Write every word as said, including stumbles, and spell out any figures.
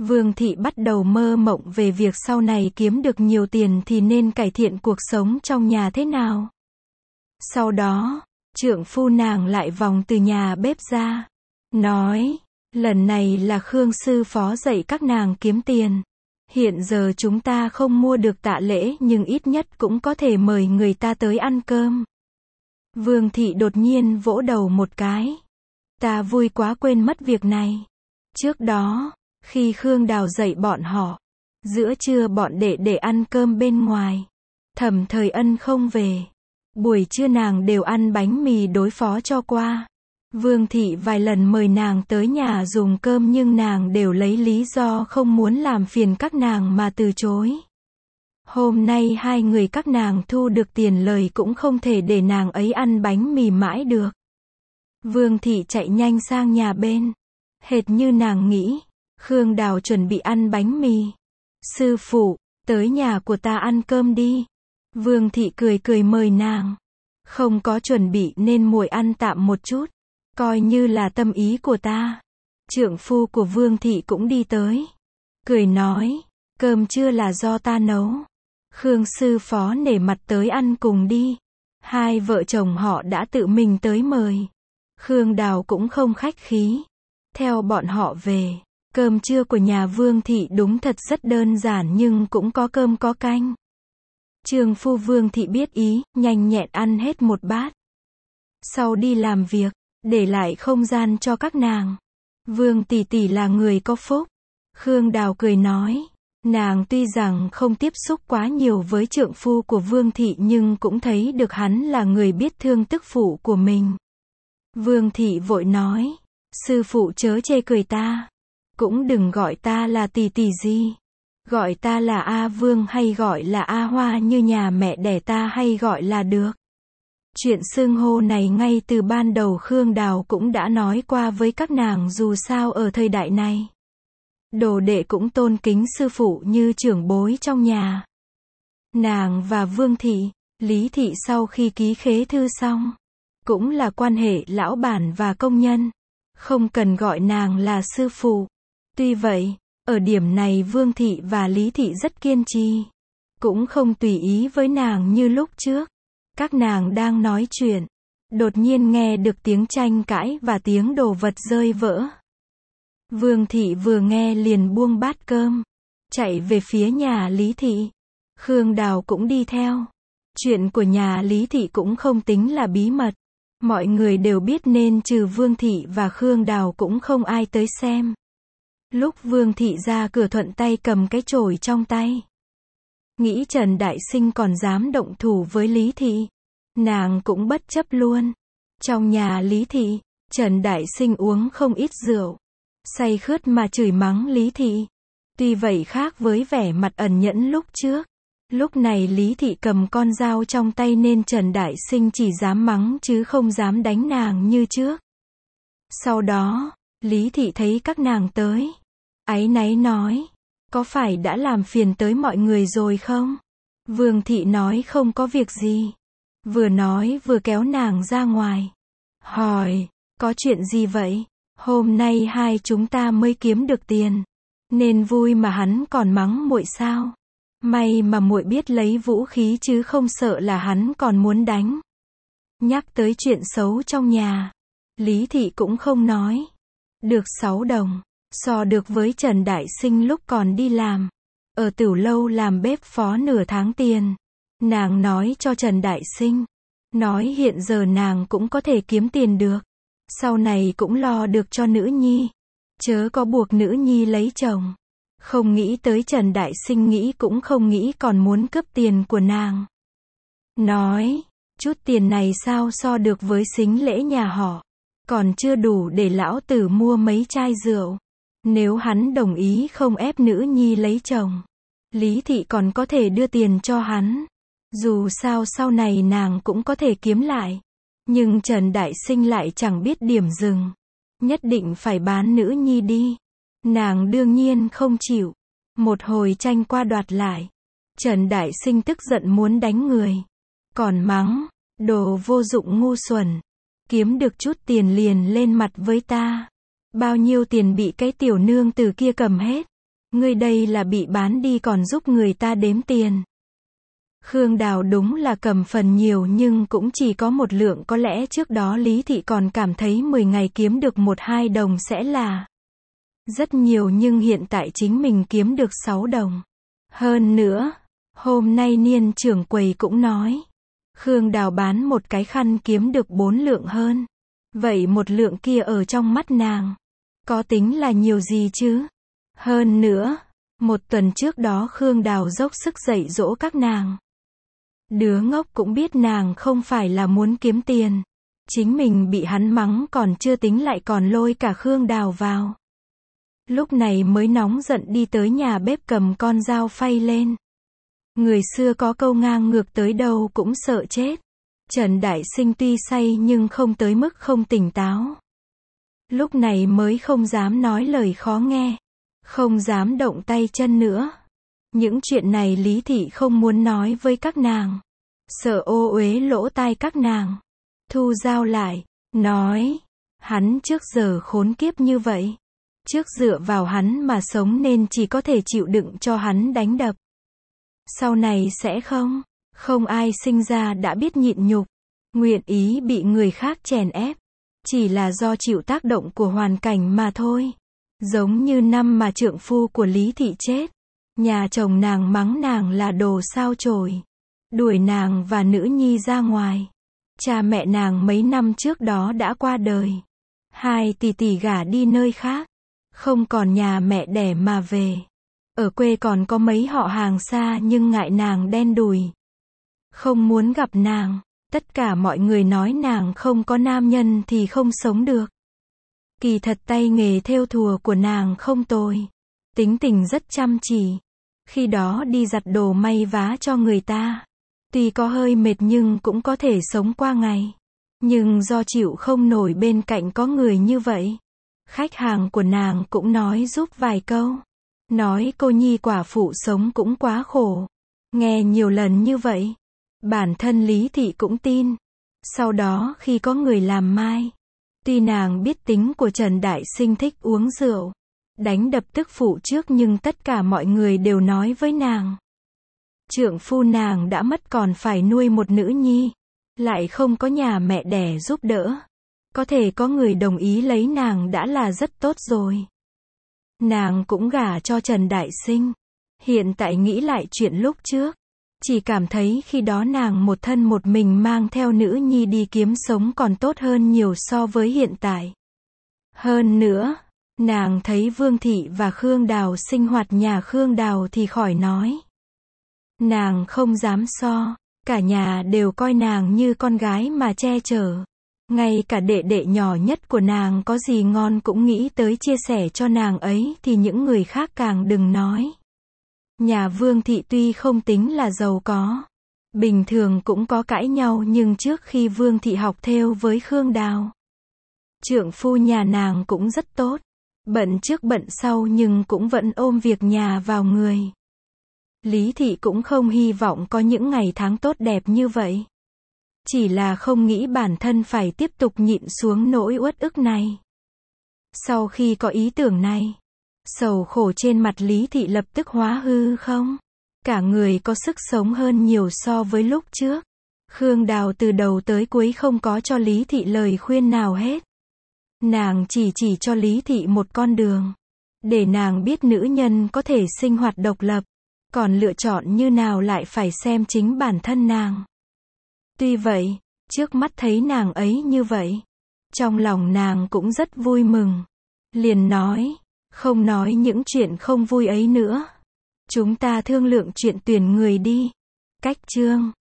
Vương thị bắt đầu mơ mộng về việc sau này kiếm được nhiều tiền thì nên cải thiện cuộc sống trong nhà thế nào. Sau đó, trượng phu nàng lại vòng từ nhà bếp ra, nói, lần này là Khương sư phó dạy các nàng kiếm tiền. Hiện giờ chúng ta không mua được tạ lễ nhưng ít nhất cũng có thể mời người ta tới ăn cơm. Vương thị đột nhiên vỗ đầu một cái. Ta vui quá quên mất việc này. Trước đó, khi Khương Đào dạy bọn họ, giữa trưa bọn đệ để ăn cơm bên ngoài. Thẩm Thời Ân không về. Buổi trưa nàng đều ăn bánh mì đối phó cho qua. Vương thị vài lần mời nàng tới nhà dùng cơm nhưng nàng đều lấy lý do không muốn làm phiền các nàng mà từ chối. Hôm nay hai người các nàng thu được tiền lời cũng không thể để nàng ấy ăn bánh mì mãi được. Vương thị chạy nhanh sang nhà bên. Hệt như nàng nghĩ, Khương Đào chuẩn bị ăn bánh mì. Sư phụ, tới nhà của ta ăn cơm đi. Vương thị cười cười mời nàng. Không có chuẩn bị nên muội ăn tạm một chút. Coi như là tâm ý của ta. Trượng phu của Vương thị cũng đi tới. Cười nói, cơm trưa là do ta nấu. Khương sư phó nể mặt tới ăn cùng đi. Hai vợ chồng họ đã tự mình tới mời. Khương Đào cũng không khách khí. Theo bọn họ về. Cơm trưa của nhà Vương thị đúng thật rất đơn giản nhưng cũng có cơm có canh. Trượng phu Vương thị biết ý, nhanh nhẹn ăn hết một bát. Sau đi làm việc, để lại không gian cho các nàng. Vương tỷ tỷ là người có phúc. Khương Đào cười nói. Nàng tuy rằng không tiếp xúc quá nhiều với trượng phu của Vương thị nhưng cũng thấy được hắn là người biết thương tức phụ của mình. Vương thị vội nói. Sư phụ chớ chê cười ta. Cũng đừng gọi ta là tỷ tỷ gì. Gọi ta là A Vương hay gọi là A Hoa như nhà mẹ đẻ ta hay gọi là được. Chuyện xưng hô này ngay từ ban đầu Khương Đào cũng đã nói qua với các nàng dù sao ở thời đại này. Đồ đệ cũng tôn kính sư phụ như trưởng bối trong nhà. Nàng và Vương thị, Lý thị sau khi ký khế thư xong, cũng là quan hệ lão bản và công nhân. Không cần gọi nàng là sư phụ. Tuy vậy, ở điểm này Vương thị và Lý thị rất kiên trì. Cũng không tùy ý với nàng như lúc trước. Các nàng đang nói chuyện. Đột nhiên nghe được tiếng tranh cãi và tiếng đồ vật rơi vỡ. Vương thị vừa nghe liền buông bát cơm. Chạy về phía nhà Lý thị. Khương Đào cũng đi theo. Chuyện của nhà Lý thị cũng không tính là bí mật. Mọi người đều biết nên trừ Vương thị và Khương Đào cũng không ai tới xem. Lúc Vương thị ra cửa thuận tay cầm cái chổi trong tay. Nghĩ Trần Đại Sinh còn dám động thủ với Lý thị. Nàng cũng bất chấp luôn. Trong nhà Lý thị, Trần Đại Sinh uống không ít rượu. Say khướt mà chửi mắng Lý thị. Tuy vậy khác với vẻ mặt ẩn nhẫn lúc trước. Lúc này Lý thị cầm con dao trong tay nên Trần Đại Sinh chỉ dám mắng chứ không dám đánh nàng như trước. Sau đó, Lý thị thấy các nàng tới. Áy náy nói. Có phải đã làm phiền tới mọi người rồi không? Vương thị nói không có việc gì. Vừa nói vừa kéo nàng ra ngoài. Hỏi, có chuyện gì vậy? Hôm nay hai chúng ta mới kiếm được tiền. Nên vui mà hắn còn mắng muội sao? May mà muội biết lấy vũ khí chứ không sợ là hắn còn muốn đánh. Nhắc tới chuyện xấu trong nhà. Lý thị cũng không nói. Được sáu đồng. So được với Trần Đại Sinh lúc còn đi làm. Ở Tửu Lâu làm bếp phó nửa tháng tiền. Nàng nói cho Trần Đại Sinh. Nói hiện giờ nàng cũng có thể kiếm tiền được. Sau này cũng lo được cho nữ nhi. Chớ có buộc nữ nhi lấy chồng. Không nghĩ tới Trần Đại Sinh nghĩ cũng không nghĩ còn muốn cướp tiền của nàng. Nói, chút tiền này sao so được với sính lễ nhà họ. Còn chưa đủ để lão tử mua mấy chai rượu. Nếu hắn đồng ý không ép nữ nhi lấy chồng. Lý thị còn có thể đưa tiền cho hắn. Dù sao sau này nàng cũng có thể kiếm lại. Nhưng Trần Đại Sinh lại chẳng biết điểm dừng. Nhất định phải bán nữ nhi đi. Nàng đương nhiên không chịu. Một hồi tranh qua đoạt lại. Trần Đại Sinh tức giận muốn đánh người. Còn mắng, đồ vô dụng ngu xuẩn. Kiếm được chút tiền liền lên mặt với ta. Bao nhiêu tiền bị cái tiểu nương từ kia cầm hết. Ngươi đây là bị bán đi còn giúp người ta đếm tiền. Khương Đào đúng là cầm phần nhiều nhưng cũng chỉ có một lượng, có lẽ trước đó Lý Thị còn cảm thấy mười ngày kiếm được một hai đồng sẽ là rất nhiều, nhưng hiện tại chính mình kiếm được sáu đồng. Hơn nữa, hôm nay Niên trưởng quầy cũng nói, Khương Đào bán một cái khăn kiếm được bốn lượng hơn. Vậy một lượng kia ở trong mắt nàng, có tính là nhiều gì chứ? Hơn nữa, một tuần trước đó Khương Đào dốc sức dạy dỗ các nàng. Đứa ngốc cũng biết nàng không phải là muốn kiếm tiền. Chính mình bị hắn mắng còn chưa tính lại còn lôi cả Khương Đào vào. Lúc này mới nóng giận đi tới nhà bếp cầm con dao phay lên. Người xưa có câu ngang ngược tới đâu cũng sợ chết. Trần Đại Sinh tuy say nhưng không tới mức không tỉnh táo. Lúc này mới không dám nói lời khó nghe. Không dám động tay chân nữa. Những chuyện này Lý Thị không muốn nói với các nàng. Sợ ô uế lỗ tai các nàng. Thu dao lại, nói, hắn trước giờ khốn kiếp như vậy. Trước dựa vào hắn mà sống nên chỉ có thể chịu đựng cho hắn đánh đập. Sau này sẽ không, không ai sinh ra đã biết nhịn nhục, nguyện ý bị người khác chèn ép. Chỉ là do chịu tác động của hoàn cảnh mà thôi. Giống như năm mà trượng phu của Lý Thị chết. Nhà chồng nàng mắng nàng là đồ sao chổi. Đuổi nàng và nữ nhi ra ngoài. Cha mẹ nàng mấy năm trước đó đã qua đời. Hai tỷ tỷ gả đi nơi khác. Không còn nhà mẹ đẻ mà về. Ở quê còn có mấy họ hàng xa nhưng ngại nàng đen đùi. Không muốn gặp nàng. Tất cả mọi người nói nàng không có nam nhân thì không sống được. Kỳ thật tay nghề thêu thùa của nàng không tồi. Tính tình rất chăm chỉ. Khi đó đi giặt đồ may vá cho người ta. Tuy có hơi mệt nhưng cũng có thể sống qua ngày. Nhưng do chịu không nổi bên cạnh có người như vậy. Khách hàng của nàng cũng nói giúp vài câu. Nói cô nhi quả phụ sống cũng quá khổ. Nghe nhiều lần như vậy. Bản thân Lý Thị cũng tin. Sau đó khi có người làm mai. Tuy nàng biết tính của Trần Đại Sinh thích uống rượu. Đánh đập tức phụ trước nhưng tất cả mọi người đều nói với nàng. Trượng phu nàng đã mất còn phải nuôi một nữ nhi. Lại không có nhà mẹ đẻ giúp đỡ. Có thể có người đồng ý lấy nàng đã là rất tốt rồi. Nàng cũng gả cho Trần Đại Sinh. Hiện tại nghĩ lại chuyện lúc trước. Chỉ cảm thấy khi đó nàng một thân một mình mang theo nữ nhi đi kiếm sống còn tốt hơn nhiều so với hiện tại. Hơn nữa, nàng thấy Vương Thị và Khương Đào sinh hoạt nhà Khương Đào thì khỏi nói. Nàng không dám so, cả nhà đều coi nàng như con gái mà che chở. Ngay cả đệ đệ nhỏ nhất của nàng có gì ngon cũng nghĩ tới chia sẻ cho nàng ấy thì những người khác càng đừng nói. Nhà Vương Thị tuy không tính là giàu có. Bình thường cũng có cãi nhau nhưng trước khi Vương Thị học thêu với Khương Đào. Trượng phu nhà nàng cũng rất tốt. Bận trước bận sau nhưng cũng vẫn ôm việc nhà vào người. Lý Thị cũng không hy vọng có những ngày tháng tốt đẹp như vậy. Chỉ là không nghĩ bản thân phải tiếp tục nhịn xuống nỗi uất ức này. Sau khi có ý tưởng này, sầu khổ trên mặt Lý Thị lập tức hóa hư không. Cả người có sức sống hơn nhiều so với lúc trước. Khương Đào từ đầu tới cuối không có cho Lý Thị lời khuyên nào hết. Nàng chỉ chỉ cho Lý Thị một con đường. Để nàng biết nữ nhân có thể sinh hoạt độc lập. Còn lựa chọn như nào lại phải xem chính bản thân nàng. Tuy vậy, trước mắt thấy nàng ấy như vậy. Trong lòng nàng cũng rất vui mừng. Liền nói, không nói những chuyện không vui ấy nữa. Chúng ta thương lượng chuyện tuyển người đi. Cách chương